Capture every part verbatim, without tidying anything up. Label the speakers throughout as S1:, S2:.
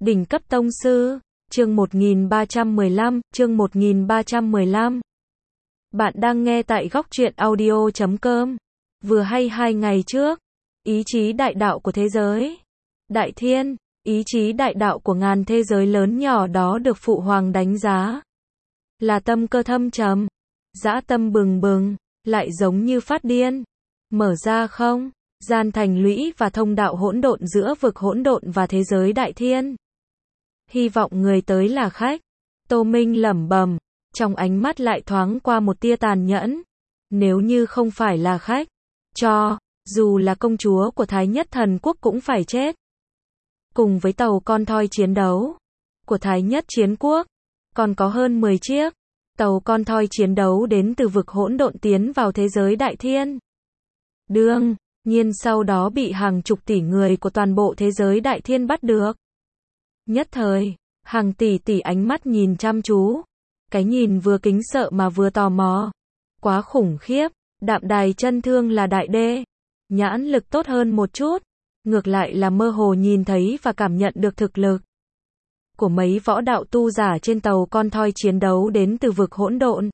S1: Đỉnh cấp tông sư, chương một nghìn ba trăm mười lăm, chương một nghìn ba trăm mười lăm. Bạn đang nghe tại góc truyện audio chấm com. Vừa hay hai ngày trước, ý chí đại đạo của thế giới, Đại Thiên, ý chí đại đạo của ngàn thế giới lớn nhỏ đó được Phụ Hoàng đánh giá là tâm cơ thâm trầm, dã tâm bừng bừng, lại giống như phát điên, mở ra không gian thành lũy và thông đạo hỗn độn giữa vực hỗn độn và thế giới Đại Thiên. Hy vọng người tới là khách. Tô Minh lẩm bẩm, trong ánh mắt lại thoáng qua một tia tàn nhẫn. Nếu như không phải là khách, cho dù là công chúa của Thái Nhất Thần Quốc cũng phải chết. Cùng với tàu con thoi chiến đấu của Thái Nhất Chiến Quốc, còn có hơn mười chiếc tàu con thoi chiến đấu đến từ vực hỗn độn tiến vào thế giới Đại Thiên. Đương nhiên sau đó bị hàng chục tỷ người của toàn bộ thế giới Đại Thiên bắt được. Nhất thời, hàng tỷ tỷ ánh mắt nhìn chăm chú. Cái nhìn vừa kính sợ mà vừa tò mò. Quá khủng khiếp, Đạm Đài Chân Thương là đại đê. Nhãn lực tốt hơn một chút. Ngược lại là mơ hồ nhìn thấy và cảm nhận được thực lực của mấy võ đạo tu giả trên tàu con thoi chiến đấu đến từ vực hỗn độn.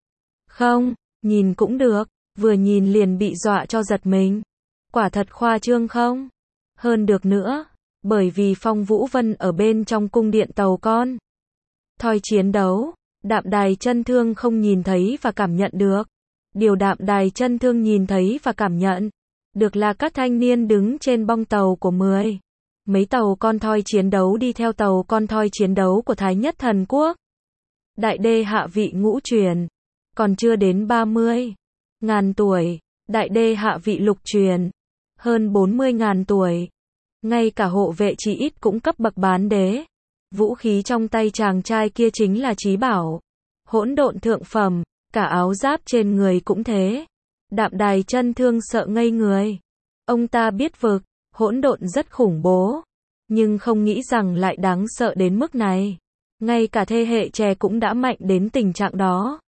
S1: Không, nhìn cũng được, vừa nhìn liền bị dọa cho giật mình. Quả thật khoa trương không? Hơn được nữa, bởi vì Phong Vũ Vân ở bên trong cung điện tàu con thoi chiến đấu, Đạm Đài Chân Thương không nhìn thấy và cảm nhận được. Điều Đạm Đài Chân Thương nhìn thấy và cảm nhận được là các thanh niên đứng trên bong tàu của mười mấy tàu con thoi chiến đấu đi theo tàu con thoi chiến đấu của Thái Nhất Thần Quốc. Đại đê hạ vị ngũ truyền, còn chưa đến ba mươi ngàn tuổi, đại đê hạ vị lục truyền, hơn bốn mươi ngàn tuổi. Ngay cả hộ vệ chỉ ít cũng cấp bậc bán đế. Vũ khí trong tay chàng trai kia chính là chí bảo, hỗn độn thượng phẩm, cả áo giáp trên người cũng thế. Đạm Đài Chân Thương sợ ngây người. Ông ta biết vực hỗn độn rất khủng bố, nhưng không nghĩ rằng lại đáng sợ đến mức này. Ngay cả thế hệ trẻ cũng đã mạnh đến tình trạng đó.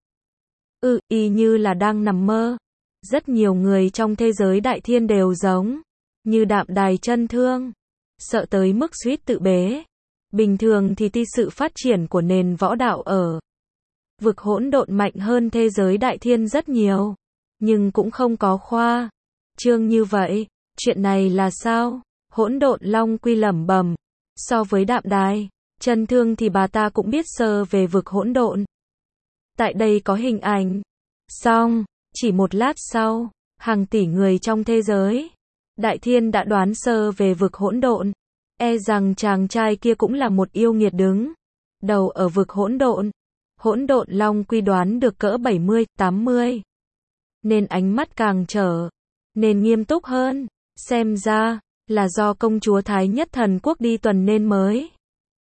S1: Ừ, y như là đang nằm mơ. Rất nhiều người trong thế giới Đại Thiên đều giống như Đạm Đài Chân Thương, sợ tới mức suýt tự bế. Bình thường thì tuy sự phát triển của nền võ đạo ở vực hỗn độn mạnh hơn thế giới Đại Thiên rất nhiều, nhưng cũng không có khoa trương như vậy. Chuyện này là sao? Hỗn Độn Long Quy lẩm bẩm. So với Đạm Đài Chân Thương thì bà ta cũng biết sơ về vực hỗn độn. Tại đây có hình ảnh. Xong, chỉ một lát sau, hàng tỷ người trong thế giới Đại Thiên đã đoán sơ về vực hỗn độn. E rằng chàng trai kia cũng là một yêu nghiệt đứng đầu ở vực hỗn độn. Hỗn Độn Long Quy đoán được cỡ bảy mươi, tám mươi. Nên ánh mắt càng trở nên nghiêm túc hơn. Xem ra là do công chúa Thái Nhất Thần Quốc đi tuần nên mới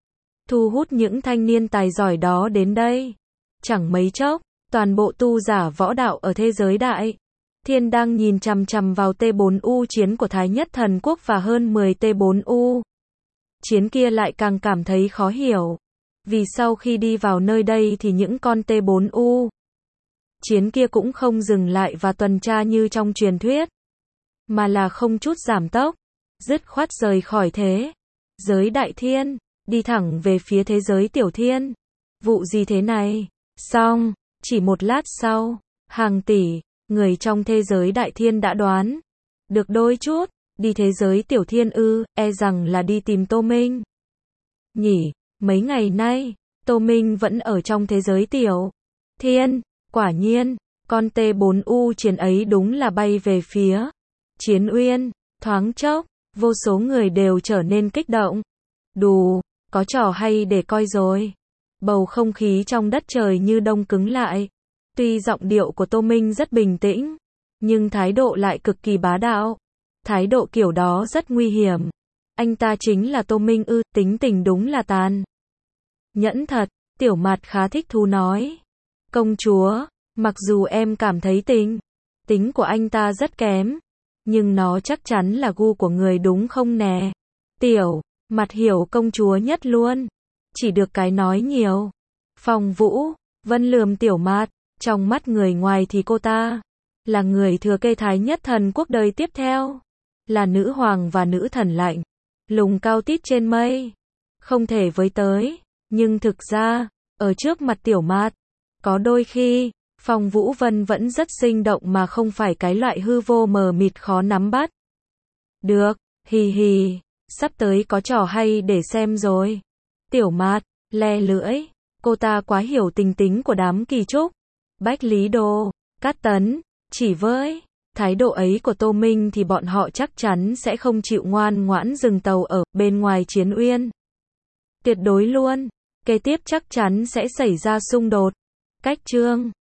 S1: thu hút những thanh niên tài giỏi đó đến đây. Chẳng mấy chốc, toàn bộ tu giả võ đạo ở thế giới Đại Thiên đang nhìn chằm chằm vào T bốn U chiến của Thái Nhất Thần Quốc và hơn mười T bốn U. Chiến kia lại càng cảm thấy khó hiểu. Vì sau khi đi vào nơi đây thì những con T bốn U chiến kia cũng không dừng lại và tuần tra như trong truyền thuyết, mà là không chút giảm tốc, dứt khoát rời khỏi thế giới Đại Thiên, đi thẳng về phía thế giới Tiểu Thiên. Vụ gì thế này? Xong, chỉ một lát sau, hàng tỷ người trong thế giới Đại Thiên đã đoán được đôi chút. Đi thế giới Tiểu Thiên ư? E rằng là đi tìm Tô Minh nhỉ. Mấy ngày nay, Tô Minh vẫn ở trong thế giới Tiểu Thiên. Quả nhiên, con T bốn U chiến ấy đúng là bay về phía Chiến Uyên. Thoáng chốc, vô số người đều trở nên kích động. Đù, có trò hay để coi rồi. Bầu không khí trong đất trời như đông cứng lại. Tuy giọng điệu của Tô Minh rất bình tĩnh, nhưng thái độ lại cực kỳ bá đạo. Thái độ kiểu đó rất nguy hiểm. Anh ta chính là Tô Minh ư? Tính tình đúng là tàn nhẫn thật. Tiểu Mạt khá thích thú nói. Công chúa, mặc dù em cảm thấy tính tính của anh ta rất kém, nhưng nó chắc chắn là gu của người đúng không nè? Tiểu Mạt hiểu công chúa nhất luôn. Chỉ được cái nói nhiều. Phong Vũ Vân lườm Tiểu Mạt. Trong mắt người ngoài thì cô ta là người thừa kế Thái Nhất Thần Quốc đời tiếp theo, là nữ hoàng và nữ thần lạnh lùng cao tít trên mây. không thể với tới. Nhưng thực ra, ở trước mặt Tiểu Mạt, có đôi khi, Phong Vũ Vân vẫn rất sinh động mà không phải cái loại hư vô mờ mịt khó nắm bắt. Được, hì hì, sắp tới có trò hay để xem rồi. Tiểu Mạt, le lưỡi, cô ta quá hiểu tình tính của đám Kỳ Trúc, Bách Lý Đô, Cát Tấn, chỉ với thái độ ấy của Tô Minh thì bọn họ chắc chắn sẽ không chịu ngoan ngoãn dừng tàu ở bên ngoài Chiến Uyên. Tuyệt đối luôn, kế tiếp chắc chắn sẽ xảy ra xung đột. Cách chương